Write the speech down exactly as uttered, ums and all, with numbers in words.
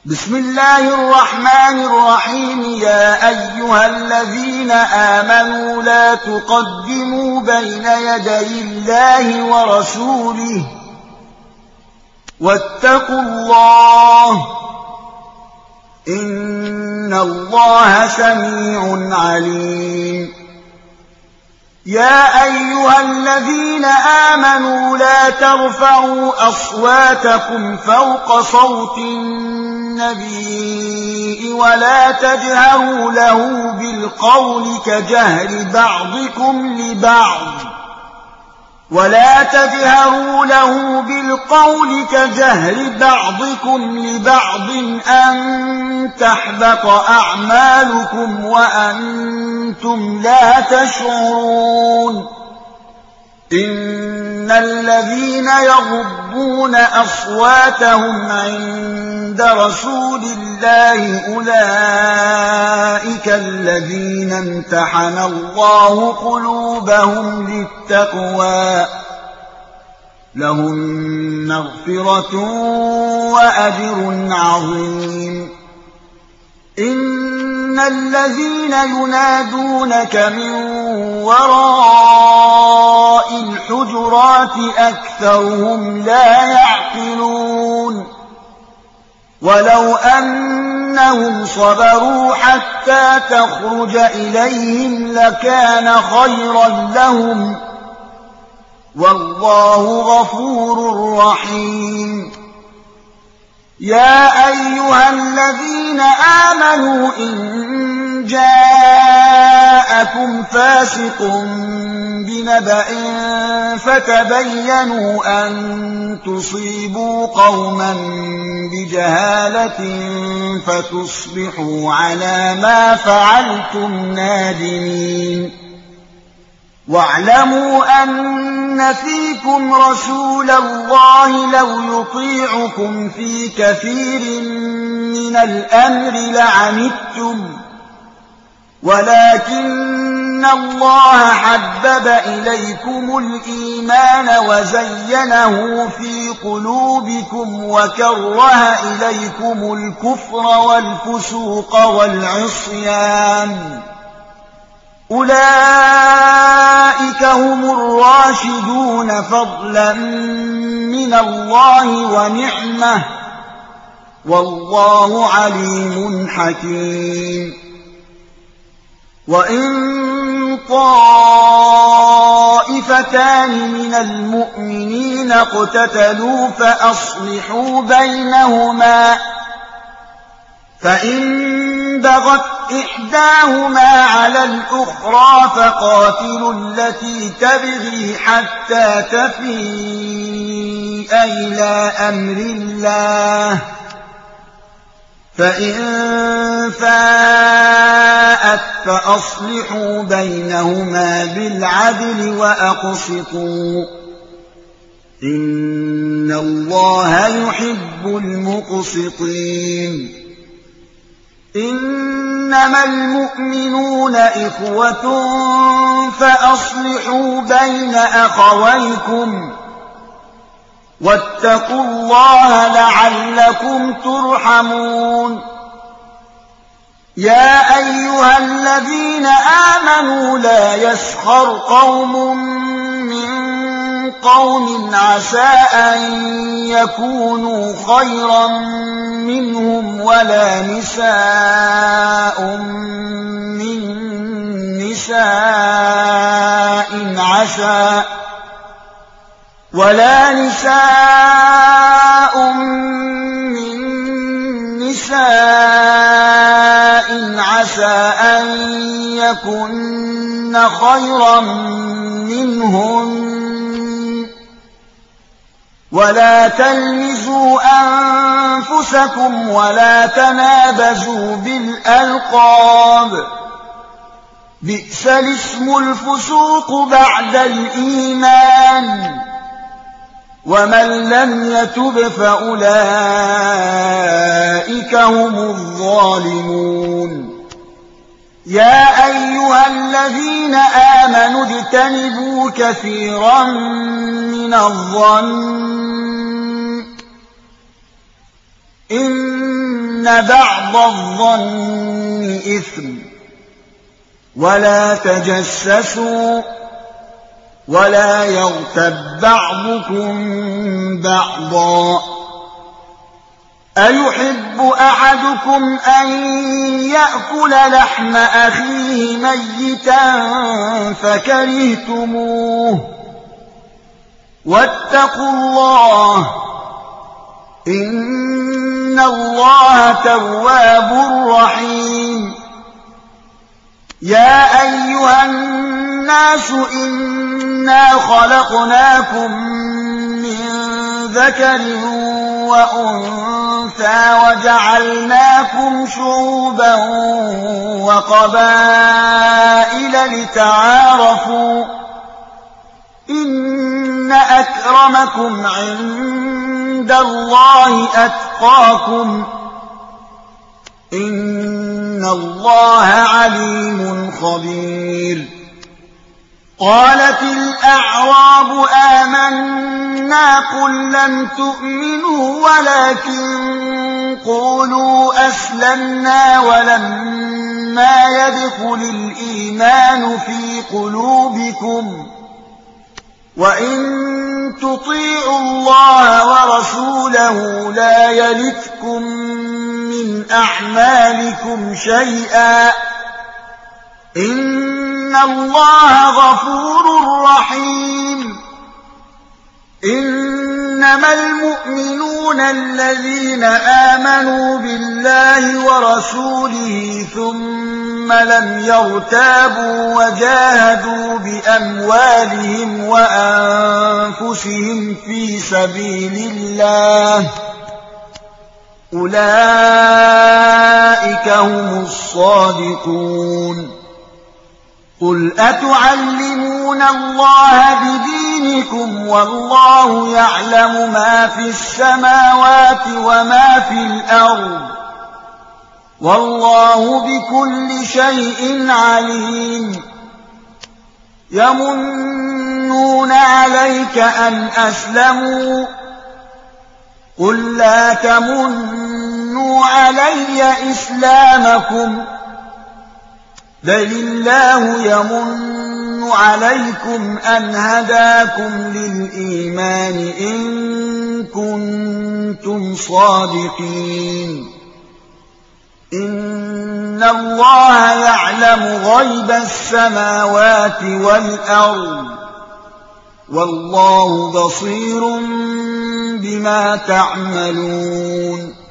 بسم الله الرحمن الرحيم يا أيها الذين آمنوا لا تقدموا بين يدي الله ورسوله واتقوا الله إن الله سميع عليم يا أيها الذين آمنوا لا ترفعوا أصواتكم فوق صوت النبي ولا تجهروا له بالقول كجهر بعضكم لبعض ولا تجهروا له بالقول كجهر بعضكم لبعض أن تحبط أعمالكم وأنتم لا تشعرون إن الذين يغضون أصواتهم عند رسول الله أولئك الذين امتحن الله قلوبهم للتقوى لهم مغفرة وأجر عظيم إن الذين ينادونك من وراء الحجرات أكثرهم لا يعقلون ولو أنهم صبروا حتى تخرج إليهم لكان خيرا لهم والله غفور رحيم يا أيها الذين آمنوا إن جاءكم فاسق بنبأ فتبينوا أن تصيبوا قوما بجهالة فتصبحوا على ما فعلتم نادمين واعلموا أن فيكم رسول الله لو يطيعكم في كثير من الأمر لعنتم ولكن الله حبب إليكم الإيمان وزينه في قلوبكم وكره إليكم الكفر والفسوق والعصيان أولئك هم الراشدون فضلا من الله ونعمة والله عليم حكيم وإن طائفتان من المؤمنين اقتتلوا فأصلحوا بينهما فإن بغت إحداهما على الأخرى فقاتلوا التي تبغي حتى تفيء إلى أمر الله فإن فاءت فأصلحوا بينهما بالعدل وأقسطوا إن الله يحب المقسطين إنما المؤمنون إخوة فأصلحوا بين أخويكم واتقوا الله لعلكم ترحمون يا أيها الذين آمنوا لا يسخر قوم من قوم عسى أن يكونوا خيرا منهم ولا نساء من نساء عسى ولا نساء من نساء عسى أن يكن خيرا منهن ولا تلمزوا أنفسكم ولا تنابزوا بالألقاب بئس الاسم الفسوق بعد الإيمان ومن لم يتب فأولئك هم الظالمون يا أيها الذين آمنوا اجتنبوا كثيرا من الظن إن بعض الظن إثم ولا تجسسوا ولا يغتب بعضكم بعضا أيحب أحدكم أن يأكل لحم أخيه ميتا فكرهتموه واتقوا الله إن الله تواب رحيم يا أيها الناس إنا خلقناكم من ذكر وأنثى وجعلناكم شعوبا وقبائل لتعارفوا إن أكرمكم عند الله أتقاكم إن الله عليم خبير قالت الأعراب آمنا قل لم تؤمنوا ولكن قولوا أسلمنا ولما يدخل الإيمان في قلوبكم وإن تطيعوا الله ورسوله لا يلتكم من أعمالكم شيئا إن الله غفور رحيم إنما المؤمنون الذين آمنوا بالله ورسوله ثم لم يرتابوا وجاهدوا بأموالهم وأنفسهم في سبيل الله أولئك هم الصادقون قل أتعلمون الله بدينكم والله يعلم ما في السماوات وما في الأرض والله بكل شيء عليم يمنون عليك أن أسلموا قل لا تمنوا علي إسلامكم بل الله يمن عليكم أن هداكم للإيمان إن كنتم صادقين إن الله يعلم غيب السماوات والأرض والله بصير بما تعملون